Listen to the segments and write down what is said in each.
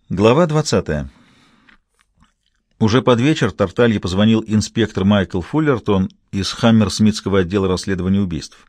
Глава 20. Уже под вечер Тарталье позвонил инспектор Майкл Фуллертон из Хаммерсмитского отдела расследования убийств.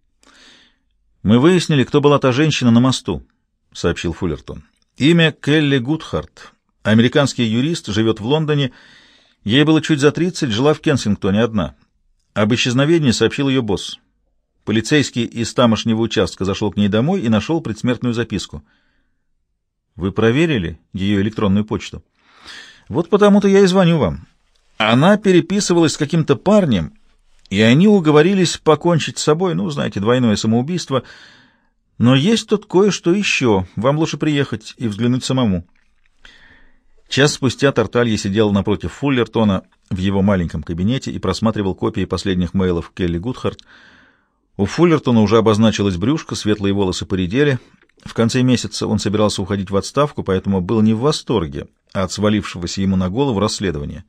«Мы выяснили, кто была та женщина на мосту», — сообщил Фуллертон. «Имя Келли Гудхарт. Американский юрист, живет в Лондоне. Ей было чуть за 30, жила в Кенсингтоне одна. Об исчезновении сообщил ее босс. Полицейский из тамошнего участка зашел к ней домой и нашел предсмертную записку». «Вы проверили ее электронную почту?» «Вот потому-то я и звоню вам. Она переписывалась с каким-то парнем, и они уговорились покончить с собой, ну, знаете, двойное самоубийство. Но есть тут кое-что еще. Вам лучше приехать и взглянуть самому». Час спустя Тарталье сидел напротив Фуллертона в его маленьком кабинете и просматривал копии последних мейлов Келли Гудхарт. У Фуллертона уже обозначилась брюшко, светлые волосы поредели. В конце месяца он собирался уходить в отставку, поэтому был не в восторге от свалившегося ему на голову расследования.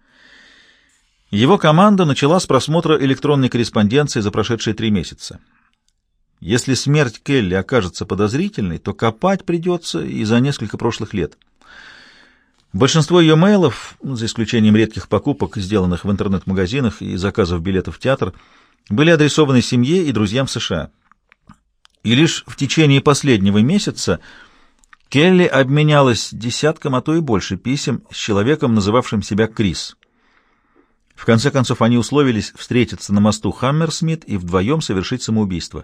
Его команда начала с просмотра электронной корреспонденции за прошедшие 3 месяца. Если смерть Келли окажется подозрительной, то копать придется и за несколько прошлых лет. Большинство ее мейлов, за исключением редких покупок, сделанных в интернет-магазинах и заказов билетов в театр, были адресованы семье и друзьям в США. И лишь в течение последнего месяца Келли обменялась десятком, а то и больше писем с человеком, называвшим себя Крис. В конце концов, они условились встретиться на мосту Хаммерсмит и вдвоем совершить самоубийство.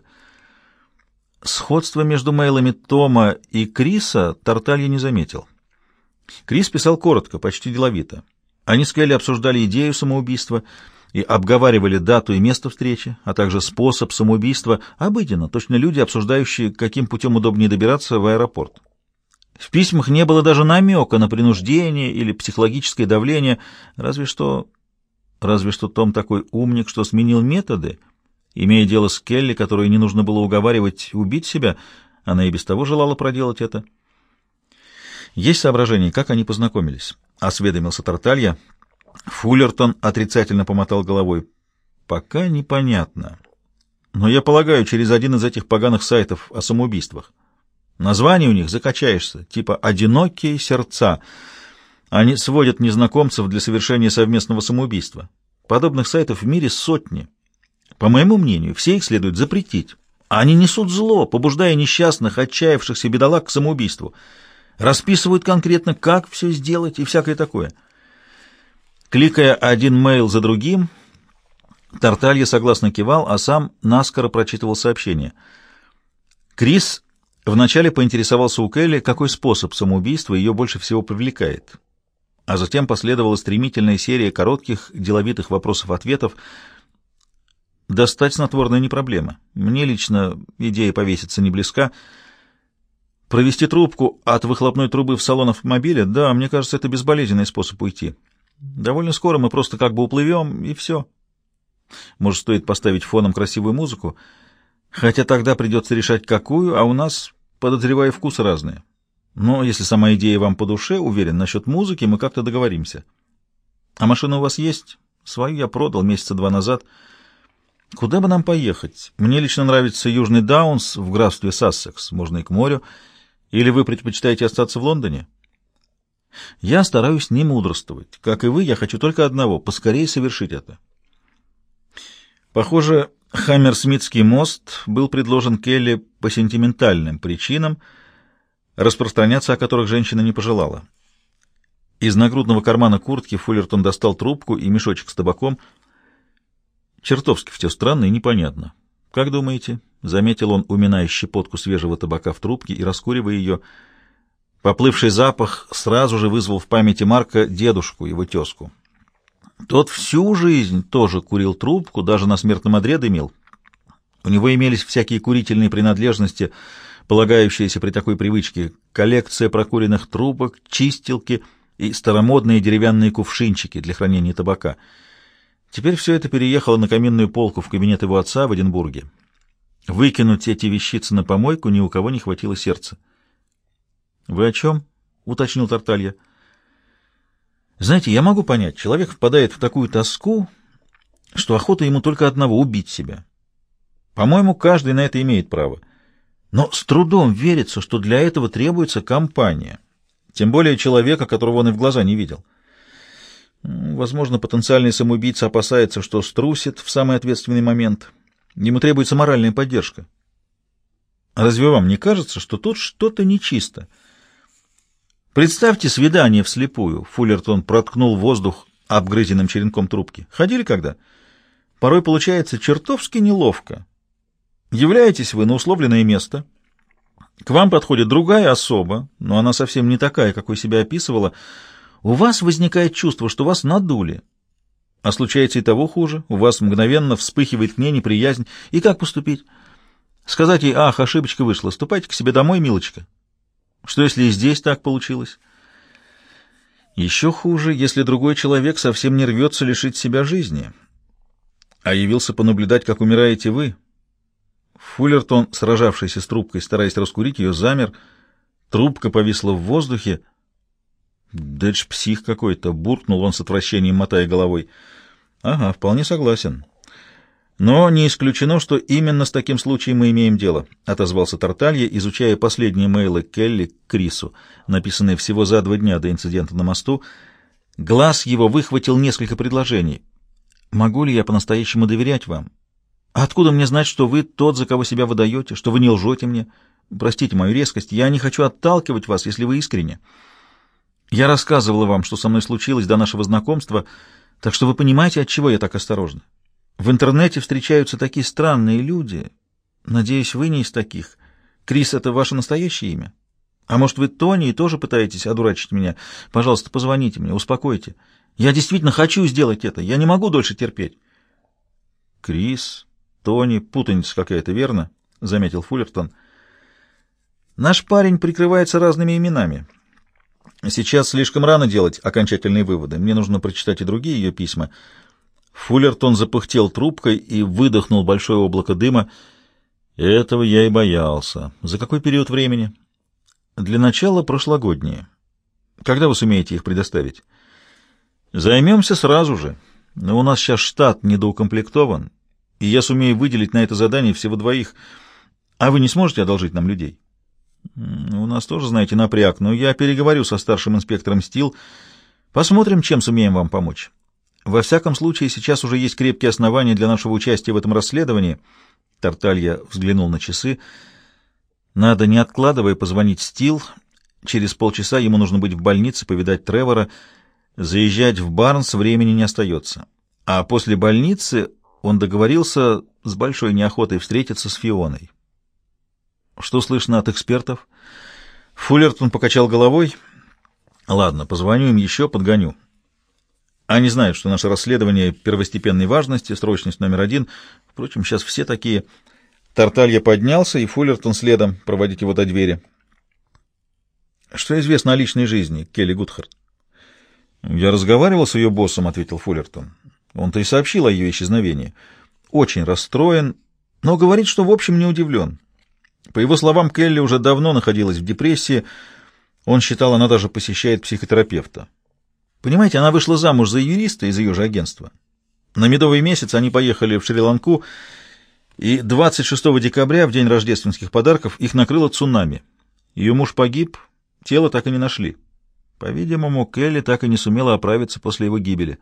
Сходства между мейлами Тома и Криса Тарталье не заметил. Крис писал коротко, почти деловито. Они с Келли обсуждали идею самоубийства и обговаривали дату и место встречи, а также способ самоубийства, обыденно, точно люди, обсуждающие, каким путем удобнее добираться в аэропорт. В письмах не было даже намека на принуждение или психологическое давление, разве что Том такой умник, что сменил методы, имея дело с Келли, которую не нужно было уговаривать убить себя, она и без того желала проделать это. «Есть соображение, как они познакомились?» — осведомился Тарталье. Фуллертон отрицательно помотал головой. «Пока непонятно. Но я полагаю, через один из этих поганых сайтов о самоубийствах. Название у них закачаешься, типа «Одинокие сердца». Они сводят незнакомцев для совершения совместного самоубийства. Подобных сайтов в мире сотни. По моему мнению, все их следует запретить. Они несут зло, побуждая несчастных, отчаявшихся бедолаг к самоубийству. Расписывают конкретно, как все сделать и всякое такое». Кликая один мейл за другим, Тарталье согласно кивал, а сам наскоро прочитывал сообщение. Крис вначале поинтересовался у Келли, какой способ самоубийства ее больше всего привлекает. А затем последовала стремительная серия коротких, деловитых вопросов-ответов. Достать снотворное не проблема. Мне лично идея повеситься не близка. Провести трубку от выхлопной трубы в салон автомобиля, да, мне кажется, это безболезненный способ уйти. Довольно скоро мы просто как бы уплывем, и все. Может, стоит поставить фоном красивую музыку, хотя тогда придется решать, какую, а у нас, подозреваю, вкусы разные. Но если сама идея вам по душе, уверен, насчет музыки мы как-то договоримся. А машина у вас есть? Свою я продал месяца 2 назад. Куда бы нам поехать? Мне лично нравится Южный Даунс в графстве Сассекс, можно и к морю. Или вы предпочитаете остаться в Лондоне? Я стараюсь не мудрствовать. Как и вы, я хочу только одного — поскорее совершить это. Похоже, Хаммерсмитский мост был предложен Келли по сентиментальным причинам, распространяться о которых женщина не пожелала. Из нагрудного кармана куртки Фуллертон достал трубку и мешочек с табаком. Чертовски все странно и непонятно. «Как думаете?» — заметил он, уминая щепотку свежего табака в трубке и раскуривая ее. Поплывший запах сразу же вызвал в памяти Марка дедушку, его тезку. Тот всю жизнь тоже курил трубку, даже на смертном одре дымил. У него имелись всякие курительные принадлежности, полагающиеся при такой привычке: коллекция прокуренных трубок, чистилки и старомодные деревянные кувшинчики для хранения табака. Теперь все это переехало на каминную полку в кабинет его отца в Эдинбурге. Выкинуть эти вещицы на помойку ни у кого не хватило сердца. «Вы о чем?» — уточнил Тарталье. «Знаете, я могу понять, человек впадает в такую тоску, что охота ему только одного — убить себя. По-моему, каждый на это имеет право. Но с трудом верится, что для этого требуется компания. Тем более человека, которого он и в глаза не видел. Возможно, потенциальный самоубийца опасается, что струсит в самый ответственный момент. Ему требуется моральная поддержка. Разве вам не кажется, что тут что-то нечисто? Представьте свидание вслепую. Фуллертон проткнул воздух обгрызенным черенком трубки. Ходили когда? Порой получается чертовски неловко. Являетесь вы на условленное место. К вам подходит другая особа, но она совсем не такая, какой себя описывала. У вас возникает чувство, что вас надули. А случается и того хуже. У вас мгновенно вспыхивает к ней неприязнь. И как поступить? Сказать ей: ах, ошибочка вышла, ступайте к себе домой, милочка. Что, если и здесь так получилось? Еще хуже, если другой человек совсем не рвется лишить себя жизни, а явился понаблюдать, как умираете вы. Фуллертон, сражавшийся с трубкой, стараясь раскурить ее, замер. Трубка повисла в воздухе. Да это ж псих какой-то, буркнул он с отвращением, мотая головой. Ага, вполне согласен. Но не исключено, что именно с таким случаем мы имеем дело, отозвался Тарталья, изучая последние мейлы Келли к Крису, написанные всего за 2 дня до инцидента на мосту. Глаз его выхватил несколько предложений. Могу ли я по-настоящему доверять вам? Откуда мне знать, что вы тот, за кого себя выдаете, что вы не лжете мне? Простите мою резкость, я не хочу отталкивать вас, если вы искренне. Я рассказывала вам, что со мной случилось до нашего знакомства, так что вы понимаете, отчего я так осторожна. В интернете встречаются такие странные люди. Надеюсь, вы не из таких. Крис — это ваше настоящее имя? А может, вы Тони и тоже пытаетесь одурачить меня? Пожалуйста, позвоните мне, успокойте. Я действительно хочу сделать это. Я не могу дольше терпеть. Крис, Тони, путаница какая-то, верно? — заметил Фуллертон. Наш парень прикрывается разными именами. Сейчас слишком рано делать окончательные выводы. Мне нужно прочитать и другие ее письма. Фуллертон запыхтел трубкой и выдохнул большое облако дыма. Этого я и боялся. За какой период времени? Для начала прошлогодние. Когда вы сумеете их предоставить? Займемся сразу же. Но у нас сейчас штат недоукомплектован, и я сумею выделить на это задание всего 2. А вы не сможете одолжить нам людей? У нас тоже, знаете, напряг, но я переговорю со старшим инспектором Стил. Посмотрим, чем сумеем вам помочь. Во всяком случае, сейчас уже есть крепкие основания для нашего участия в этом расследовании. Тарталья взглянул на часы. Надо, не откладывая, позвонить Стил. Через полчаса ему нужно быть в больнице, повидать Тревора. Заезжать в Барнс времени не остается. А после больницы он договорился с большой неохотой встретиться с Фионой. Что слышно от экспертов? Фуллертон покачал головой. Ладно, позвоню им еще, подгоню. Они знают, что наше расследование первостепенной важности, срочность номер 1. Впрочем, сейчас все такие. Тарталья поднялся, и Фуллертон следом проводить его до двери. Что известно о личной жизни Келли Гудхарт? Я разговаривал с ее боссом, ответил Фуллертон. Он-то и сообщил о ее исчезновении. Очень расстроен, но говорит, что в общем не удивлен. По его словам, Келли уже давно находилась в депрессии. Он считал, она даже посещает психотерапевта. Понимаете, она вышла замуж за юриста из ее же агентства. На медовый месяц они поехали в Шри-Ланку, и 26 декабря, в день рождественских подарков, их накрыло цунами. Ее муж погиб, тело так и не нашли. По-видимому, Келли так и не сумела оправиться после его гибели.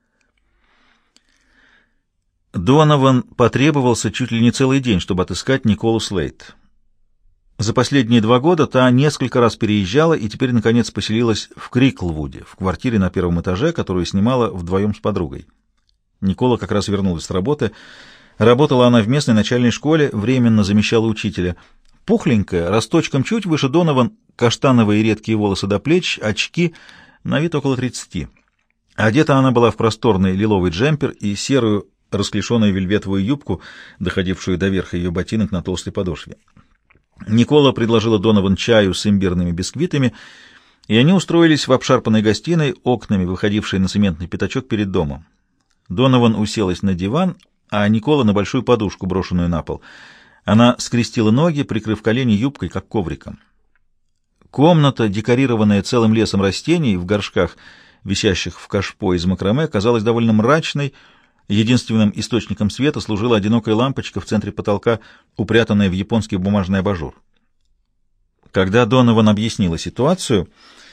Донован потребовался чуть ли не целый день, чтобы отыскать Николу Слейд. За последние 2 года та несколько раз переезжала и теперь, наконец, поселилась в Криклвуде, в квартире на 1-м этаже, которую снимала вдвоем с подругой. Никола как раз вернулась с работы. Работала она в местной начальной школе, временно замещала учителя. Пухленькая, росточком чуть выше Донован, каштановые редкие волосы до плеч, очки, на вид около 30. Одета она была в просторный лиловый джемпер и серую расклешенную вельветовую юбку, доходившую до верха ее ботинок на толстой подошве. Никола предложила Донован чаю с имбирными бисквитами, и они устроились в обшарпанной гостиной, окнами, выходившей на цементный пятачок перед домом. Донован уселась на диван, а Никола на большую подушку, брошенную на пол. Она скрестила ноги, прикрыв колени юбкой, как ковриком. Комната, декорированная целым лесом растений в горшках, висящих в кашпо из макраме, казалась довольно мрачной. Единственным источником света служила одинокая лампочка в центре потолка, упрятанная в японский бумажный абажур. Когда Донован объяснила ситуацию,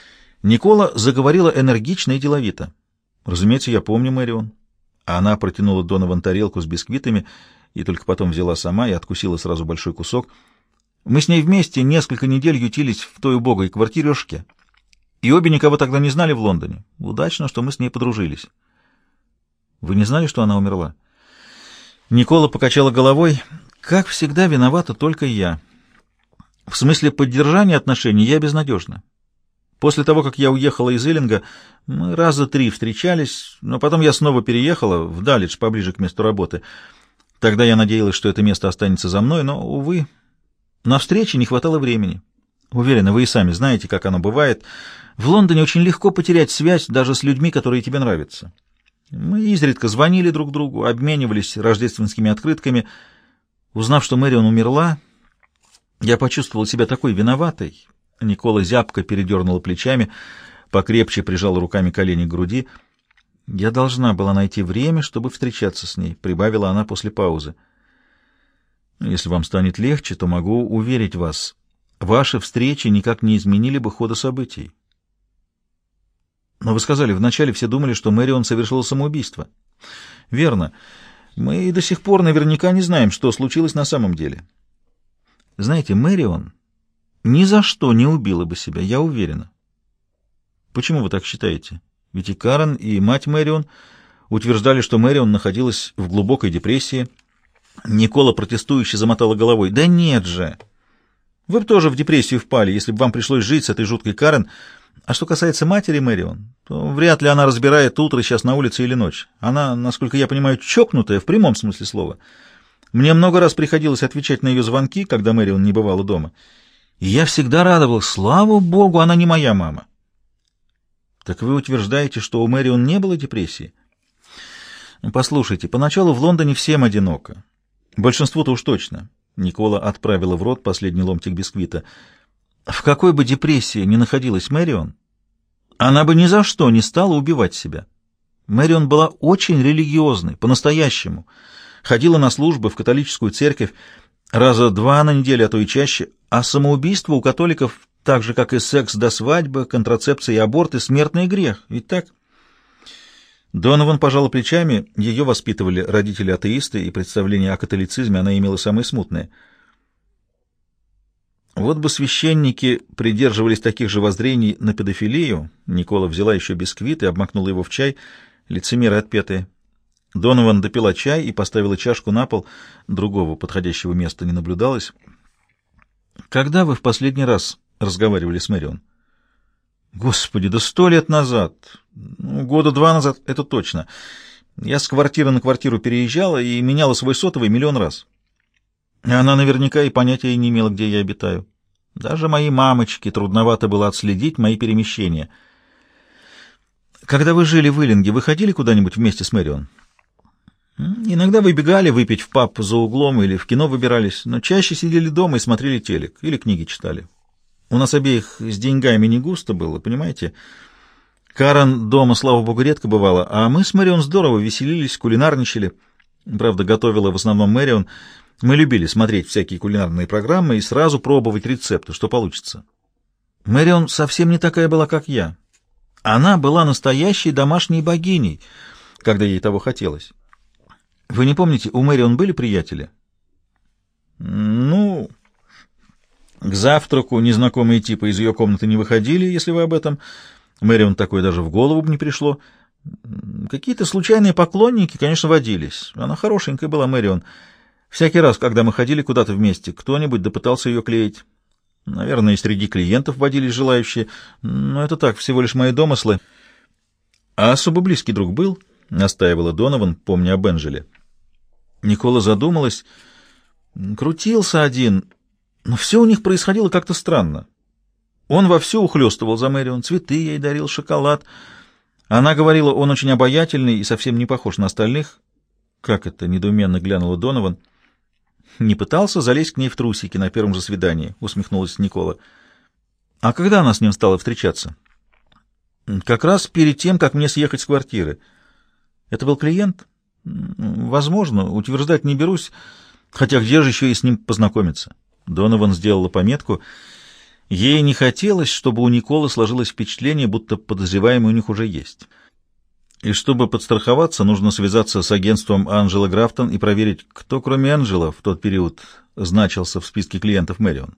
Никола заговорила энергично и деловито. «Разумеется, я помню Мэрион». Она протянула Донован тарелку с бисквитами и только потом взяла сама и откусила сразу большой кусок. «Мы с ней вместе несколько недель ютились в той убогой квартирёшке, и обе никого тогда не знали в Лондоне. Удачно, что мы с ней подружились». «Вы не знали, что она умерла?» Никола покачала головой. «Как всегда, виновата только я. В смысле поддержания отношений я безнадежна. После того, как я уехала из Иллинга, мы раза 3 встречались, но потом я снова переехала в Далидж, поближе к месту работы. Тогда я надеялась, что это место останется за мной, но, увы, на встрече не хватало времени. Уверена, вы и сами знаете, как оно бывает. В Лондоне очень легко потерять связь даже с людьми, которые тебе нравятся. Мы изредка звонили друг другу, обменивались рождественскими открытками. Узнав, что Мэрион умерла, я почувствовал себя такой виноватой». Никола зябко передернула плечами, покрепче прижала руками колени к груди. «Я должна была найти время, чтобы встречаться с ней», — прибавила она после паузы. «Если вам станет легче, то могу уверить вас, ваши встречи никак не изменили бы хода событий». «Но вы сказали, вначале все думали, что Мэрион совершила самоубийство». «Верно. Мы и до сих пор наверняка не знаем, что случилось на самом деле. Знаете, Мэрион ни за что не убила бы себя, я уверена». «Почему вы так считаете? Ведь и Карен, и мать Мэрион утверждали, что Мэрион находилась в глубокой депрессии». Никола протестующе замотала головой. «Да нет же! Вы бы тоже в депрессию впали, если бы вам пришлось жить с этой жуткой Карен. А что касается матери Мэрион, то вряд ли она разбирает утро сейчас на улице или ночь. Она, насколько я понимаю, чокнутая в прямом смысле слова. Мне много раз приходилось отвечать на ее звонки, когда Мэрион не бывала дома. И я всегда радовалась, слава богу, она не моя мама». «Так вы утверждаете, что у Мэрион не было депрессии?» «Послушайте, поначалу в Лондоне всем одиноко. Большинству-то уж точно». Никола отправила в рот последний ломтик бисквита. «В какой бы депрессии ни находилась Мэрион, она бы ни за что не стала убивать себя. Мэрион была очень религиозной, по-настоящему. Ходила на службы в католическую церковь раза 2 на неделю, а то и чаще, а самоубийство у католиков, так же, как и секс до свадьбы, контрацепция и аборты, смертный грех. Ведь так?» Донован пожала плечами, ее воспитывали родители-атеисты, и представление о католицизме она имела самые смутные. Вот бы священники придерживались таких же воззрений на педофилию. Никола взяла еще бисквит и обмакнула его в чай, лицемеры отпетые. Донован допила чай и поставила чашку на пол, другого подходящего места не наблюдалось. «Когда вы в последний раз разговаривали с Мэрион?» «Господи, да 100 лет назад. 2 года назад, это точно. Я с квартиры на квартиру переезжала и меняла свой сотовый миллион раз. Она наверняка и понятия не имела, где я обитаю. Даже моей мамочке трудновато было отследить мои перемещения. Когда вы жили в Иллинге, вы ходили куда-нибудь вместе с Мэрион?» «Иногда выбегали выпить в паб за углом или в кино выбирались, но чаще сидели дома и смотрели телек или книги читали. У нас обеих с деньгами не густо было, понимаете? Карен дома, слава богу, редко бывала, а мы с Мэрион здорово веселились, кулинарничали. Правда, готовила в основном Мэрион. Мы любили смотреть всякие кулинарные программы и сразу пробовать рецепты, что получится. Мэрион совсем не такая была, как я. Она была настоящей домашней богиней, когда ей того хотелось. Вы не помните, у Мэрион были приятели?» «Ну, к завтраку незнакомые типы из ее комнаты не выходили, если вы об этом. Мэрион такое даже в голову бы не пришло. Какие-то случайные поклонники, конечно, водились. Она хорошенькая была, Мэрион. Всякий раз, когда мы ходили куда-то вместе, кто-нибудь допытался ее клеить. Наверное, и среди клиентов водились желающие, но это так, всего лишь мои домыслы». «А особо близкий друг был?» — настаивала Донован, помня об Энджеле. Никола задумалась. Крутился один, но все у них происходило как-то странно. Он вовсю ухлёстывал за Мэрион, цветы ей дарил, шоколад. Она говорила, он очень обаятельный и совсем не похож на остальных. «Как это?» — недоуменно глянула Донован. «Не пытался залезть к ней в трусики на первом же свидании», — усмехнулась Никола. «А когда она с ним стала встречаться?» «Как раз перед тем, как мне съехать с квартиры». «Это был клиент?» «Возможно, утверждать не берусь, хотя где же еще и с ним познакомиться?» Донован сделала пометку. Ей не хотелось, чтобы у Николы сложилось впечатление, будто подозреваемый у них уже есть. И чтобы подстраховаться, нужно связаться с агентством Анджела Графтон и проверить, кто, кроме Анджела, в тот период значился в списке клиентов Мэрион.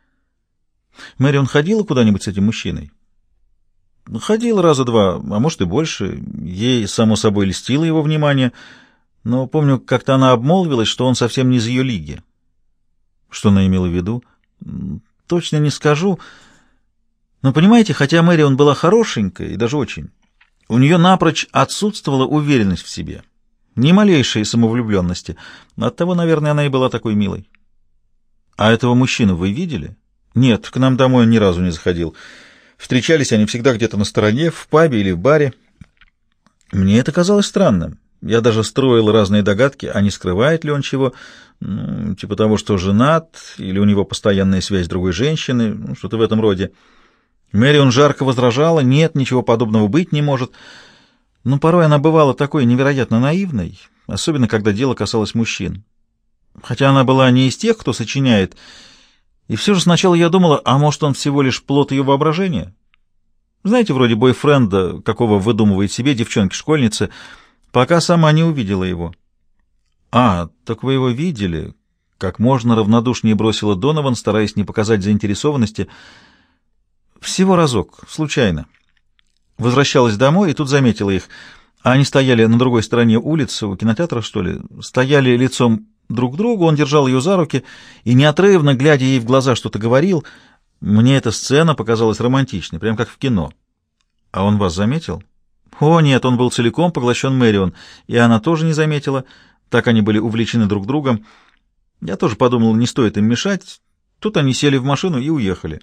Мэрион ходила куда-нибудь с этим мужчиной? Ходила раза два, а может и больше. Ей, само собой, льстило его внимание, но помню, как-то она обмолвилась, что он совсем не из ее лиги. Что она имела в виду? Точно не скажу. Но, понимаете, хотя Мэрион была хорошенькая и даже очень, у нее напрочь отсутствовала уверенность в себе, ни малейшей самовлюбленности. Оттого, наверное, она и была такой милой. А этого мужчину вы видели? Нет, к нам домой он ни разу не заходил. Встречались они всегда где-то на стороне, в пабе или в баре. Мне это казалось странным. Я даже строил разные догадки, а не скрывает ли он чего, типа того, что женат, или у него постоянная связь с другой женщиной, что-то в этом роде. Мэрион жарко возражала: нет, ничего подобного быть не может. Но порой она бывала такой невероятно наивной, особенно когда дело касалось мужчин. Хотя она была не из тех, кто сочиняет, и все же сначала я думала, а может, он всего лишь плод ее воображения? Знаете, вроде бойфренда, какого выдумывает себе девчонки-школьницы, пока сама не увидела его. «А, так вы его видели?» — как можно равнодушнее бросила Донован, стараясь не показать заинтересованности. «Всего разок, случайно. Возвращалась домой и тут заметила их. Они стояли на другой стороне улицы, у кинотеатра, что ли, стояли лицом друг к другу, он держал ее за руки и, неотрывно, глядя ей в глаза, что-то говорил. Мне эта сцена показалась романтичной, прям как в кино. А он вас заметил?» «О, нет, он был целиком поглощен Мэрион, и она тоже не заметила. Так они были увлечены друг другом. Я тоже подумал, не стоит им мешать. Тут они сели в машину и уехали».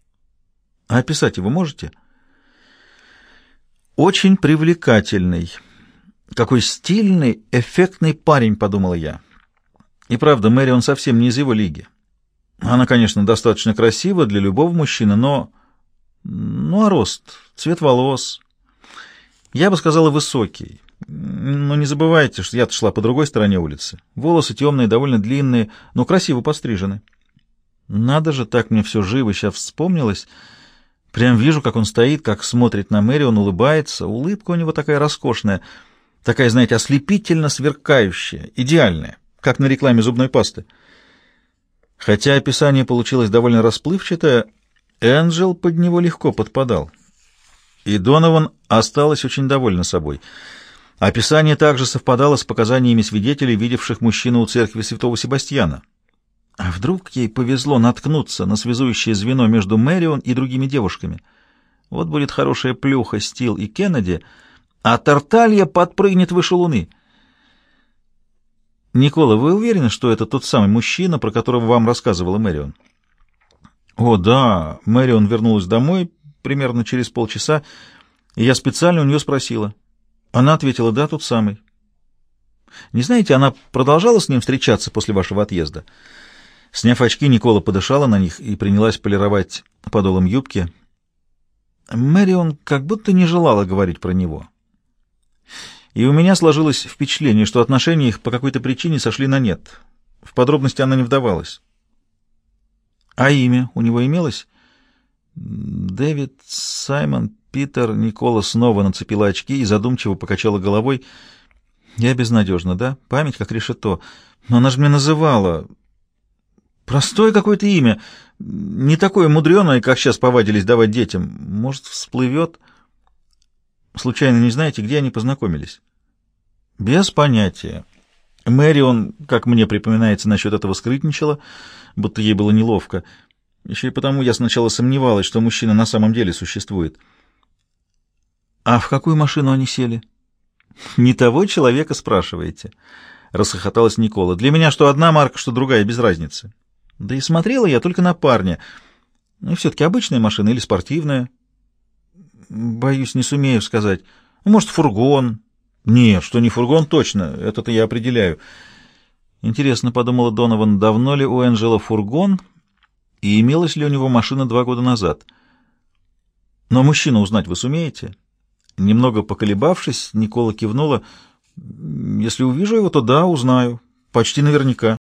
«А описать его можете?» «Очень привлекательный. Какой стильный, эффектный парень», — подумала я. И правда, Мэрион совсем не из его лиги. Она, конечно, достаточно красива для любого мужчины, но... Ну, а рост, цвет волос... Я бы сказала, высокий. Но не забывайте, что я-то шла по другой стороне улицы. Волосы темные, довольно длинные, но красиво подстрижены. Надо же, так мне все живо сейчас вспомнилось. Прям вижу, как он стоит, как смотрит на Мэрион, улыбается. Улыбка у него такая роскошная, такая, знаете, ослепительно сверкающая, идеальная, как на рекламе зубной пасты. Хотя описание получилось довольно расплывчатое, Энджел под него легко подпадал. И Донован осталась очень довольна собой. Описание также совпадало с показаниями свидетелей, видевших мужчину у церкви святого Себастьяна. А вдруг ей повезло наткнуться на связующее звено между Мэрион и другими девушками? Вот будет хорошая плюха Стил и Кеннеди, а Тарталья подпрыгнет выше луны. Никола, вы уверены, что это тот самый мужчина, про которого вам рассказывала Мэрион? О, да, Мэрион вернулась домой примерно через полчаса, и я специально у нее спросила. Она ответила: да, тот самый. Не знаете, она продолжала с ним встречаться после вашего отъезда? Сняв очки, Никола подышала на них и принялась полировать подолом юбки. Мэрион как будто не желала говорить про него. И у меня сложилось впечатление, что отношения их по какой-то причине сошли на нет. В подробности она не вдавалась. А имя у него имелось? Дэвид, Саймон, Питер. Никола снова нацепила очки и задумчиво покачала головой. Я безнадежна, да? Память как решето. Но она же мне называла... Простое какое-то имя, не такое мудреное, как сейчас повадились давать детям. Может, всплывет? Случайно не знаете, где они познакомились? Без понятия. Мэрион, как мне припоминается, насчет этого скрытничала, будто ей было неловко. Еще и потому я сначала сомневалась, что мужчина на самом деле существует. А в какую машину они сели? Не того человека спрашиваете, расхохоталась Никола. Для меня что одна марка, что другая, без разницы. Да и смотрела я только на парня. Ну, все-таки обычная машина или спортивная? Боюсь, не сумею сказать. Может, фургон? Нет, что не фургон, точно. Это-то я определяю. Интересно, подумала Донован, давно ли у Энджела фургон и имелась ли у него машина 2 года назад? Но мужчину узнать вы сумеете? Немного поколебавшись, Никола кивнула. Если увижу его, то да, узнаю. Почти наверняка.